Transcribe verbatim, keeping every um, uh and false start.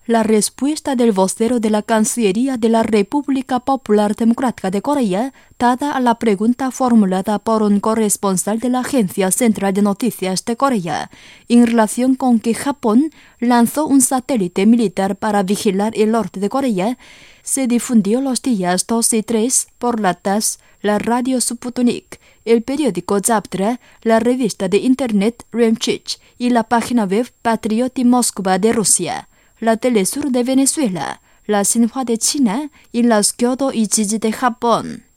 La respuesta del vocero de la Cancillería de la República Popular Democrática de Corea, dada a la pregunta formulada por un corresponsal de la Agencia Central de Noticias de Corea, en relación con que Japón lanzó un satélite militar para vigilar el norte de Corea, se difundió los días dos y tres por la T A S S, la radio Sputnik, el periódico Zavtra, la revista de Internet Remchich y la página web Patrioti Moskva de Rusia, la Telesur de Venezuela, la Xinhua de China y las Kyodo y Jiji de Japón.